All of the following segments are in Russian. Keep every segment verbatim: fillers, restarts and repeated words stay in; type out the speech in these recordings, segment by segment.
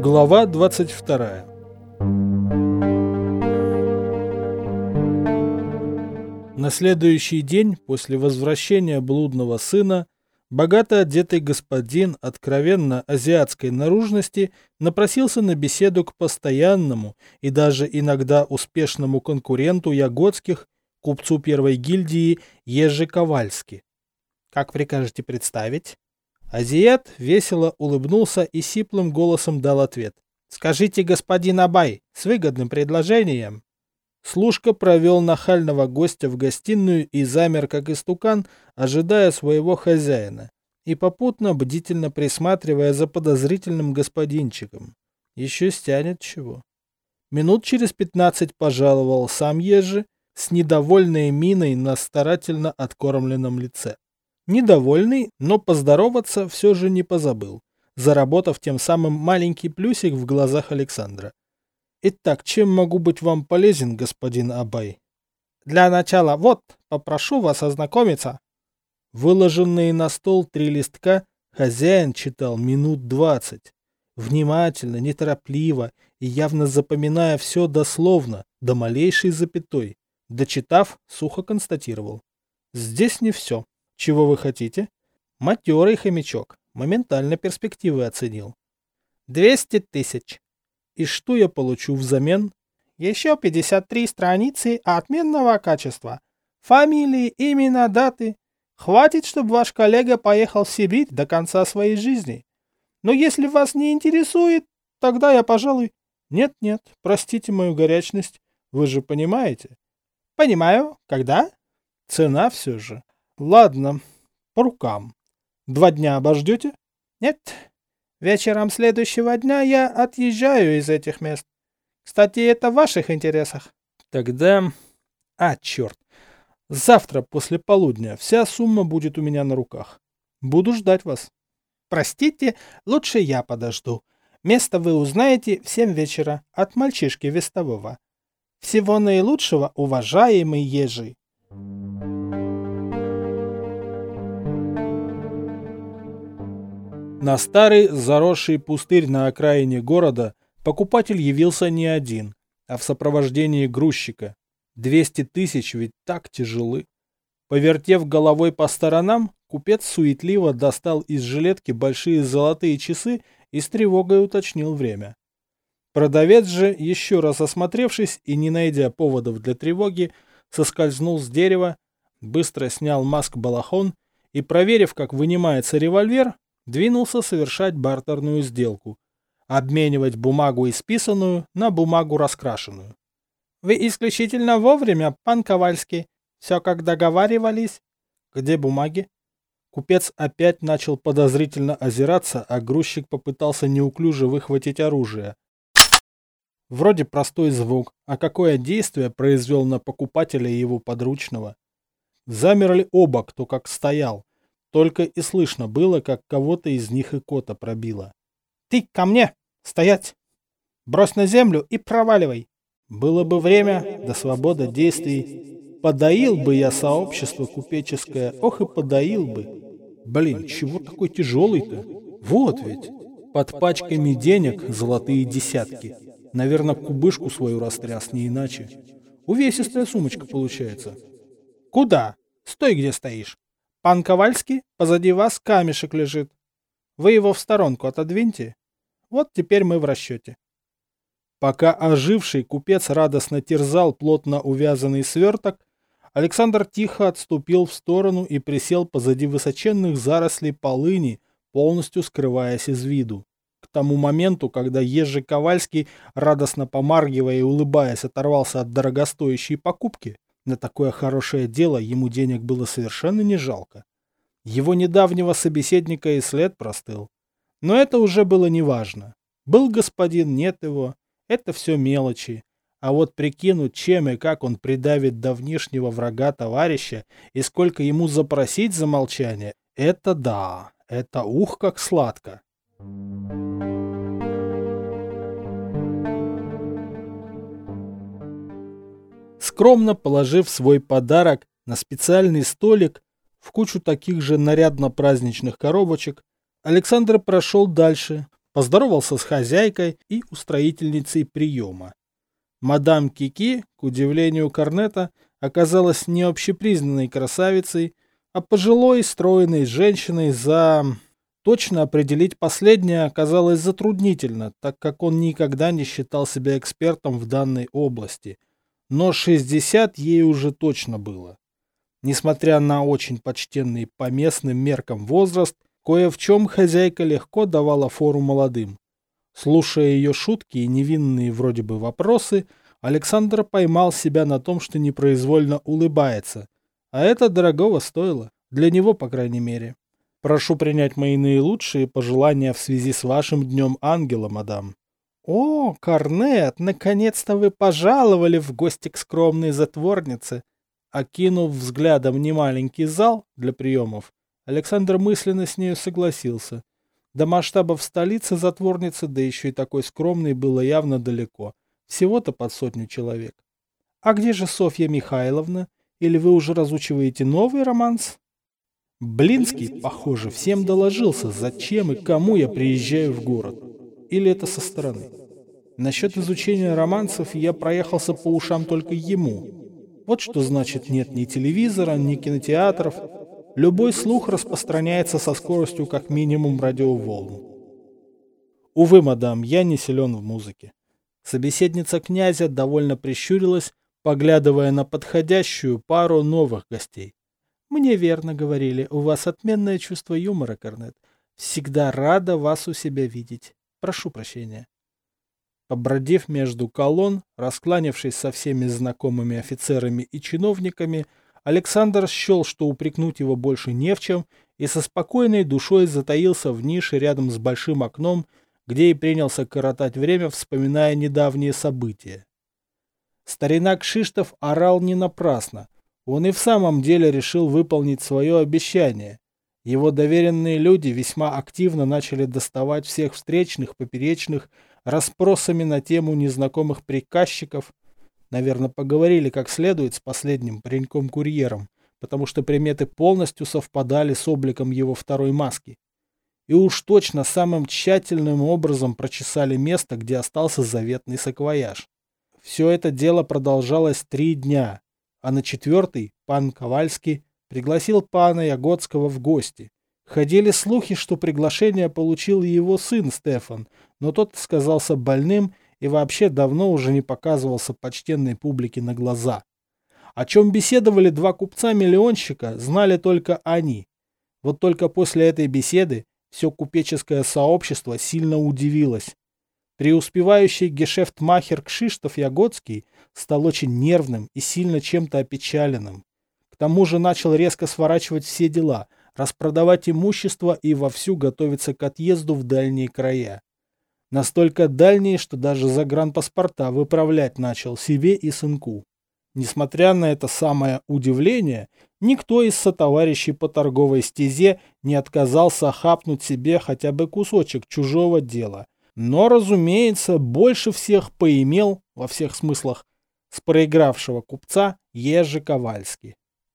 Глава двадцать вторая. На следующий день после возвращения блудного сына богато одетый господин откровенно азиатской наружности напросился на беседу к постоянному и даже иногда успешному конкуренту Ягодских, купцу первой гильдии Ежи Ковальски. «Как прикажете представить?» Азиат весело улыбнулся и сиплым голосом дал ответ. «Скажите, господин Абай, с выгодным предложением». Служка провел нахального гостя в гостиную и замер, как истукан, ожидая своего хозяина, и попутно бдительно присматривая за подозрительным господинчиком. Еще стянет чего. Минут через пятнадцать пожаловал сам Ежи с недовольной миной на старательно откормленном лице. Недовольный, но поздороваться все же не позабыл, заработав тем самым маленький плюсик в глазах Александра. «Итак, чем могу быть вам полезен, господин Абай?» «Для начала, вот, попрошу вас ознакомиться». Выложенные на стол три листка хозяин читал минут двадцать. Внимательно, неторопливо и явно запоминая все дословно, до малейшей запятой. Дочитав, сухо констатировал. «Здесь не все. Чего вы хотите?» Матерый хомячок моментально перспективы оценил. «Двести тысяч. И что я получу взамен?» «Еще пятьдесят три страницы отменного качества. Фамилии, имена, даты. Хватит, чтобы ваш коллега поехал в Сибирь до конца своей жизни. Но если вас не интересует, тогда я, пожалуй...» «Нет-нет, простите мою горячность. Вы же понимаете?» «Понимаю. Когда?» «Цена все же». «Ладно, по рукам. Два дня обождете?» «Нет. Вечером следующего дня я отъезжаю из этих мест. Кстати, это в ваших интересах». «Тогда... А, черт. Завтра после полудня вся сумма будет у меня на руках. Буду ждать вас». «Простите, лучше я подожду. Место вы узнаете в семь вечера от мальчишки вестового. Всего наилучшего, уважаемый Ежи». На старый заросший пустырь на окраине города покупатель явился не один, а в сопровождении грузчика. Двести тысяч ведь так тяжелы. Повертев головой по сторонам, купец суетливо достал из жилетки большие золотые часы и с тревогой уточнил время. Продавец же, еще раз осмотревшись и не найдя поводов для тревоги, соскользнул с дерева, быстро снял маск-балахон и, проверив, как вынимается револьвер, двинулся совершать бартерную сделку, обменивать бумагу исписанную на бумагу раскрашенную. «Вы исключительно вовремя, пан Ковальский. Все как договаривались». «Где бумаги?» Купец опять начал подозрительно озираться, а грузчик попытался неуклюже выхватить оружие. Вроде простой звук, а какое действие произвел на покупателя и его подручного? Замерли оба, кто как стоял. Только и слышно было, как кого-то из них и кота пробило. «Ты ко мне! Стоять! Брось на землю и проваливай!» Было бы время, да свобода действий. Подоил бы я сообщество купеческое, ох и подоил бы. Блин, чего такой тяжелый-то? Вот ведь! Под пачками денег золотые десятки. Наверное, кубышку свою растряс, не иначе. Увесистая сумочка получается. «Куда? Стой, где стоишь! Пан Ковальский, позади вас камешек лежит. Вы его в сторонку отодвиньте. Вот теперь мы в расчете». Пока оживший купец радостно терзал плотно увязанный сверток, Александр тихо отступил в сторону и присел позади высоченных зарослей полыни, полностью скрываясь из виду. К тому моменту, когда Ежи Ковальский, радостно помаргивая и улыбаясь, оторвался от дорогостоящей покупки, на такое хорошее дело ему денег было совершенно не жалко. Его недавнего собеседника и след простыл. Но это уже было неважно. Был господин, нет его. Это все мелочи. А вот прикинуть, чем и как он придавит давнишнего врага товарища и сколько ему запросить за молчание, это да, это ух как сладко. Скромно положив свой подарок на специальный столик в кучу таких же нарядно-праздничных коробочек, Александр прошел дальше, поздоровался с хозяйкой и устроительницей приема. Мадам Кики, к удивлению Корнета, оказалась не общепризнанной красавицей, а пожилой стройной женщиной за... Точно определить последнее оказалось затруднительно, так как он никогда не считал себя экспертом в данной области. Но шестьдесят ей уже точно было. Несмотря на очень почтенный по местным меркам возраст, кое в чем хозяйка легко давала фору молодым. Слушая ее шутки и невинные вроде бы вопросы, Александр поймал себя на том, что непроизвольно улыбается. А это дорогого стоило. Для него, по крайней мере. Прошу принять мои наилучшие пожелания в связи с вашим Днем Ангела, мадам. О, Корнет, наконец-то вы пожаловали в гости к скромной затворнице. Окинув взглядом немаленький зал для приемов, Александр мысленно с нею согласился. До масштабов столицы затворницы, да еще и такой скромной, было явно далеко. Всего-то под сотню человек. А где же Софья Михайловна? Или вы уже разучиваете новый романс? Блинский, похоже, всем доложился, зачем и кому я приезжаю в город. Или это со стороны. Насчет изучения романсов я проехался по ушам только ему. Вот что значит нет ни телевизора, ни кинотеатров. Любой слух распространяется со скоростью как минимум радиоволн. Увы, мадам, я не силен в музыке. Собеседница князя довольно прищурилась, поглядывая на подходящую пару новых гостей. Мне верно говорили, у вас отменное чувство юмора, Корнет. Всегда рада вас у себя видеть. Прошу прощения. Побродив между колонн, раскланявшись со всеми знакомыми офицерами и чиновниками, Александр счел, что упрекнуть его больше не в чем, и со спокойной душой затаился в нише рядом с большим окном, где и принялся коротать время, вспоминая недавние события. Старина Кшиштов орал не напрасно. Он и в самом деле решил выполнить свое обещание. Его доверенные люди весьма активно начали доставать всех встречных, поперечных, расспросами на тему незнакомых приказчиков. Наверное, поговорили как следует с последним пареньком-курьером, потому что приметы полностью совпадали с обликом его второй маски. И уж точно самым тщательным образом прочесали место, где остался заветный саквояж. Все это дело продолжалось три дня. А на четвертый пан Ковальский пригласил пана Ягодского в гости. Ходили слухи, что приглашение получил и его сын Стефан, но тот сказался больным и вообще давно уже не показывался почтенной публике на глаза. О чем беседовали два купца-миллионщика, знали только они. Вот только после этой беседы все купеческое сообщество сильно удивилось. Преуспевающий гешефтмахер Кшиштоф Ягодский стал очень нервным и сильно чем-то опечаленным. К тому же начал резко сворачивать все дела, распродавать имущество и вовсю готовиться к отъезду в дальние края. Настолько дальние, что даже загранпаспорта выправлять начал себе и сынку. Несмотря на это самое удивление, никто из сотоварищей по торговой стезе не отказался хапнуть себе хотя бы кусочек чужого дела. Но, разумеется, больше всех поимел, во всех смыслах, с проигравшего купца Ежи Ковальский.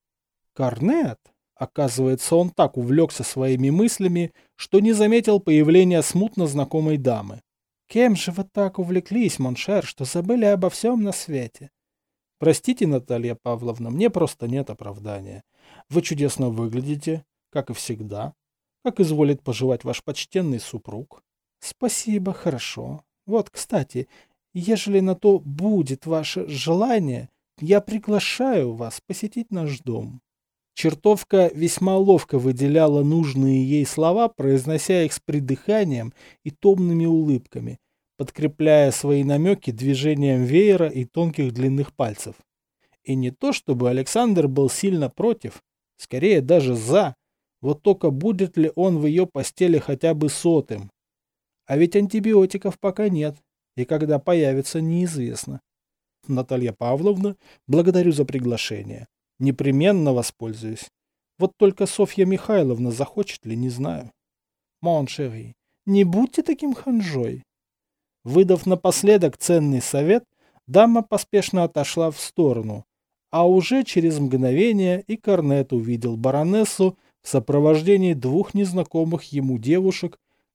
Корнет, оказывается, он так увлекся своими мыслями, что не заметил появления смутно знакомой дамы. «Кем же вы так увлеклись, моншер, что забыли обо всем на свете?» «Простите, Наталья Павловна, мне просто нет оправдания. Вы чудесно выглядите, как и всегда. Как изволит поживать ваш почтенный супруг?» «Спасибо, хорошо. Вот, кстати, ежели на то будет ваше желание, я приглашаю вас посетить наш дом». Чертовка весьма ловко выделяла нужные ей слова, произнося их с придыханием и томными улыбками, подкрепляя свои намеки движением веера и тонких длинных пальцев. И не то чтобы Александр был сильно против, скорее даже за, вот только будет ли он в ее постели хотя бы сотым. А ведь антибиотиков пока нет, и когда появится, неизвестно. Наталья Павловна, благодарю за приглашение. Непременно воспользуюсь. Вот только Софья Михайловна захочет ли, не знаю. Мон шери, не будьте таким ханжой. Выдав напоследок ценный совет, дама поспешно отошла в сторону, а уже через мгновение и Корнет увидел баронессу в сопровождении двух незнакомых ему девушек,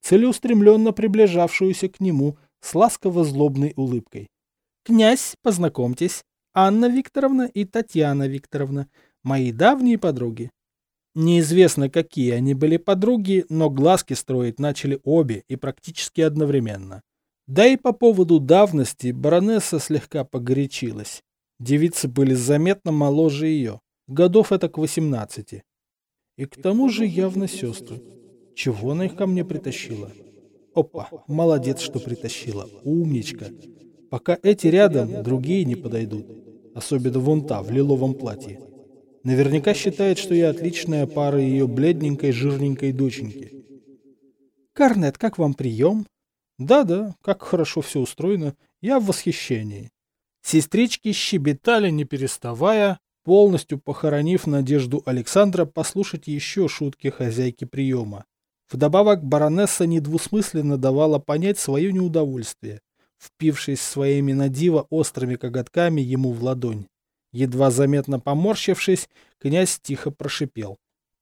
целеустремленно приближавшуюся к нему с ласково-злобной улыбкой. «Князь, познакомьтесь, Анна Викторовна и Татьяна Викторовна, мои давние подруги». Неизвестно, какие они были подруги, но глазки строить начали обе и практически одновременно. Да и по поводу давности баронесса слегка погорячилась. Девицы были заметно моложе ее, годов это к восемнадцати. И к тому же явно сестры. Чего она их ко мне притащила? Опа, молодец, что притащила, умничка. Пока эти рядом, другие не подойдут. Особенно вон та, в лиловом платье. Наверняка считает, что я отличная пара ее бледненькой, жирненькой доченьки. «Корнет, как вам прием?» «Да-да, как хорошо все устроено. Я в восхищении». Сестрички щебетали, не переставая, полностью похоронив надежду Александра послушать еще шутки хозяйки приема. Вдобавок баронесса недвусмысленно давала понять свое неудовольствие, впившись своими на диво острыми коготками ему в ладонь. Едва заметно поморщившись, князь тихо прошипел.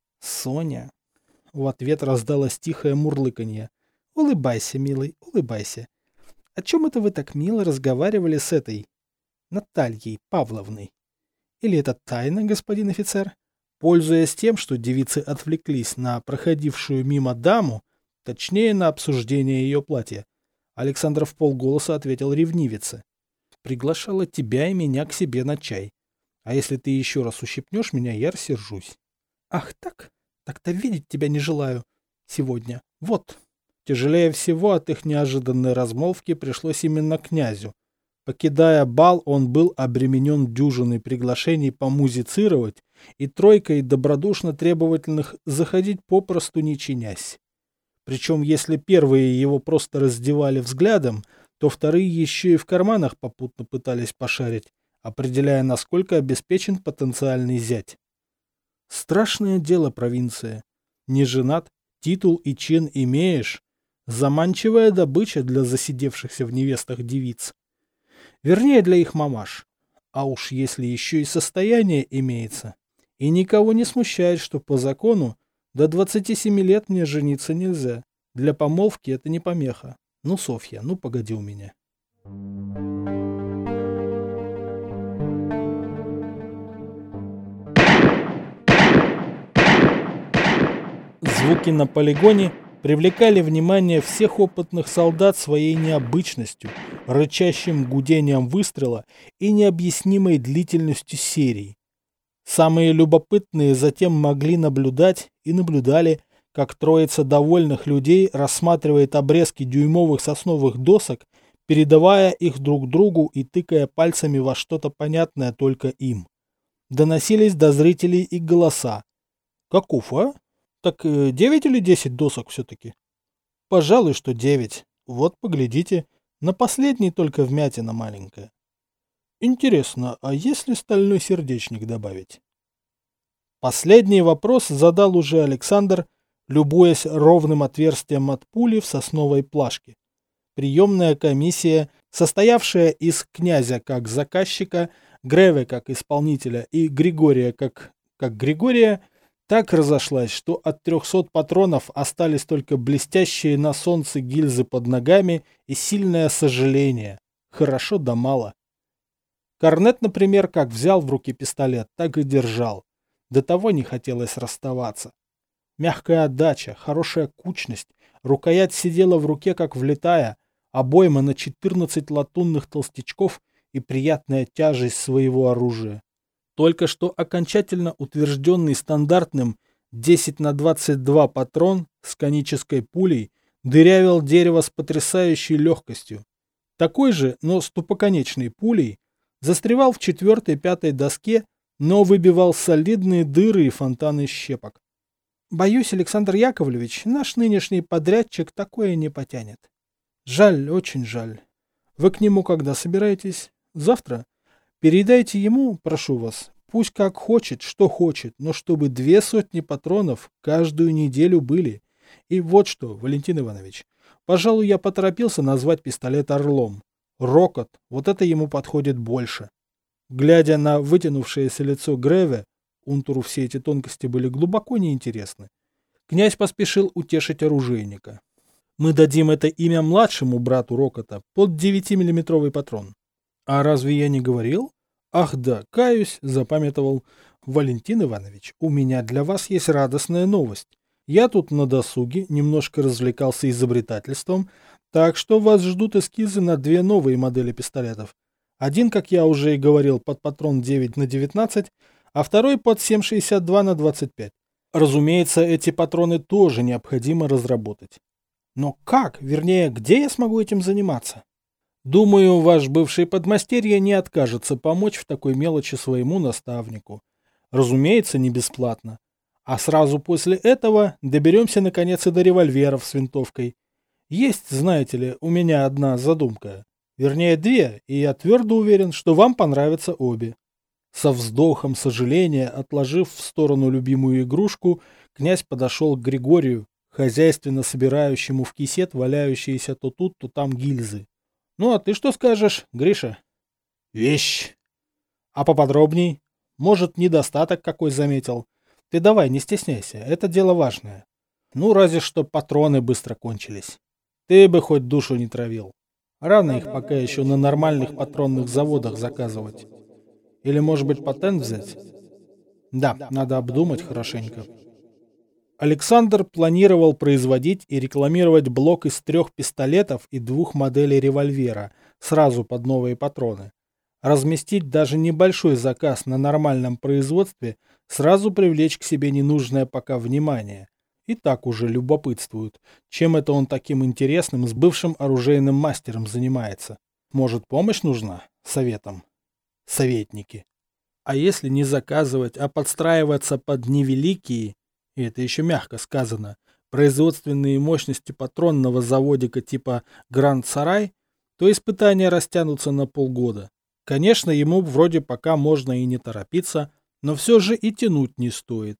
«Соня!» В ответ раздалось тихое мурлыканье. «Улыбайся, милый, улыбайся. О чем это вы так мило разговаривали с этой Натальей Павловной? Или это тайна, господин офицер?» Пользуясь тем, что девицы отвлеклись на проходившую мимо даму, точнее на обсуждение ее платья, Александр вполголоса ответил ревнивице. «Приглашала тебя и меня к себе на чай. А если ты еще раз ущипнешь меня, я рассержусь». «Ах так? Так-то видеть тебя не желаю. Сегодня. Вот». Тяжелее всего от их неожиданной размолвки пришлось именно князю. Покидая бал, он был обременен дюжиной приглашений помузицировать и тройкой добродушно требовательных заходить попросту не чинясь. Причем если первые его просто раздевали взглядом, то вторые еще и в карманах попутно пытались пошарить, определяя, насколько обеспечен потенциальный зять. Страшное дело провинция. Не женат, титул и чин имеешь. Заманчивая добыча для засидевшихся в невестах девиц. Вернее, для их мамаш. А уж если еще и состояние имеется. И никого не смущает, что по закону до двадцати семи лет мне жениться нельзя. Для помолвки это не помеха. Ну, Софья, ну погоди у меня. Звуки на полигоне привлекали внимание всех опытных солдат своей необычностью, рычащим гудением выстрела и необъяснимой длительностью серий. Самые любопытные затем могли наблюдать и наблюдали, как троица довольных людей рассматривает обрезки дюймовых сосновых досок, передавая их друг другу и тыкая пальцами во что-то понятное только им. Доносились до зрителей и голоса. «Каков, а? Так девять или десять досок все-таки?» «Пожалуй, что девять. Вот, поглядите, на последней только вмятина маленькая. Интересно, а если стальной сердечник добавить?» Последний вопрос задал уже Александр, любуясь ровным отверстием от пули в сосновой плашке. Приемная комиссия, состоявшая из князя как заказчика, Греве как исполнителя и Григория как, как Григория, так разошлась, что от трехсот патронов остались только блестящие на солнце гильзы под ногами и сильное сожаление. Хорошо да мало. Корнет, например, как взял в руки пистолет, так и держал. До того не хотелось расставаться. Мягкая отдача, хорошая кучность, рукоять сидела в руке как влитая, обойма на четырнадцать латунных толстячков и приятная тяжесть своего оружия. Только что окончательно утвержденный стандартным десять на двадцать два патрон с конической пулей дырявил дерево с потрясающей легкостью. Такой же, но с тупоконечной пулей, застревал в четвертой-пятой доске, но выбивал солидные дыры и фонтаны щепок. Боюсь, Александр Яковлевич, наш нынешний подрядчик такое не потянет. Жаль, очень жаль. Вы к нему когда собираетесь? Завтра? Передайте ему, прошу вас, пусть как хочет, что хочет, но чтобы две сотни патронов каждую неделю были. И вот что, Валентин Иванович, пожалуй, я поторопился назвать пистолет «Орлом». Рокот, вот это ему подходит больше. Глядя на вытянувшееся лицо Греве, Унтуру все эти тонкости были глубоко неинтересны. Князь поспешил утешить оружейника. Мы дадим это имя младшему брату Рокота под девятимиллиметровый патрон. А разве я не говорил? Ах да, каюсь, запамятовал. Валентин Иванович, у меня для вас есть радостная новость. Я тут на досуге немножко развлекался изобретательством, так что вас ждут эскизы на две новые модели пистолетов. Один, как я уже и говорил, под патрон девять на девятнадцать, а второй под семь шестьдесят два на двадцать пять. Разумеется, эти патроны тоже необходимо разработать. Но как, вернее, где я смогу этим заниматься? Думаю, ваш бывший подмастерье не откажется помочь в такой мелочи своему наставнику. Разумеется, не бесплатно. А сразу после этого доберемся наконец и до револьверов с винтовкой. Есть, знаете ли, у меня одна задумка. Вернее, две, и я твердо уверен, что вам понравятся обе. Со вздохом сожаления, отложив в сторону любимую игрушку, князь подошел к Григорию, хозяйственно собирающему в кисет валяющиеся то тут, то там гильзы. Ну, а ты что скажешь, Гриша? Вещь. А поподробней? Может, недостаток какой заметил? Ты давай, не стесняйся, это дело важное. Ну, разве что патроны быстро кончились. Ты бы хоть душу не травил. Рано их пока еще на нормальных патронных заводах заказывать. Или, может быть, патент взять? Да, надо обдумать хорошенько. Александр планировал производить и рекламировать блок из трех пистолетов и двух моделей револьвера, сразу под новые патроны. Разместить даже небольшой заказ на нормальном производстве, сразу привлечь к себе ненужное пока внимание. И так уже любопытствуют, чем это он таким интересным с бывшим оружейным мастером занимается. Может, помощь нужна? Советом. Советники. А если не заказывать, а подстраиваться под невеликие, и это еще мягко сказано, производственные мощности патронного заводика типа Гранд Сарай, то испытания растянутся на полгода. Конечно, ему вроде пока можно и не торопиться, но все же и тянуть не стоит.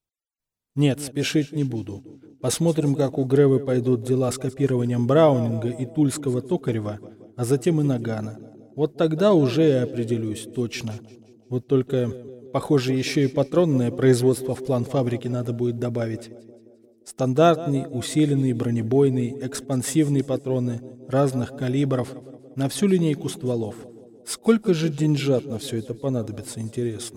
Нет, спешить не буду. Посмотрим, как у Гревы пойдут дела с копированием Браунинга и тульского Токарева, а затем и Нагана. Вот тогда уже и определюсь точно. Вот только, похоже, еще и патронное производство в план фабрики надо будет добавить. Стандартный, усиленный, бронебойный, экспансивные патроны разных калибров на всю линейку стволов. Сколько же деньжат на все это понадобится, интересно.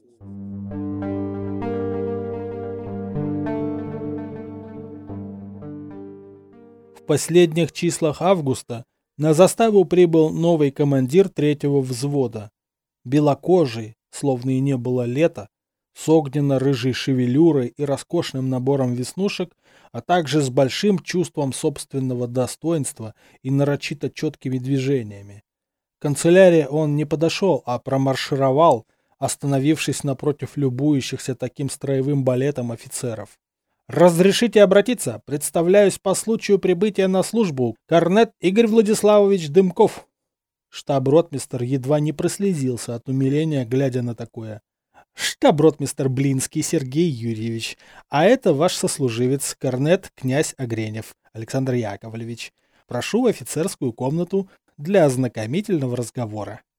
В последних числах августа на заставу прибыл новый командир третьего взвода. Белокожий, словно и не было лета, с огненно-рыжей шевелюрой и роскошным набором веснушек, а также с большим чувством собственного достоинства и нарочито четкими движениями. К канцелярии он не подошел, а промаршировал, остановившись напротив любующихся таким строевым балетом офицеров. «Разрешите обратиться? Представляюсь по случаю прибытия на службу. Корнет Игорь Владиславович Дымков». Штаб-ротмистр едва не прослезился от умиления, глядя на такое. «Штаб-ротмистр Блинский Сергей Юрьевич, а это ваш сослуживец, корнет князь Огренев Александр Яковлевич. Прошу в офицерскую комнату для ознакомительного разговора».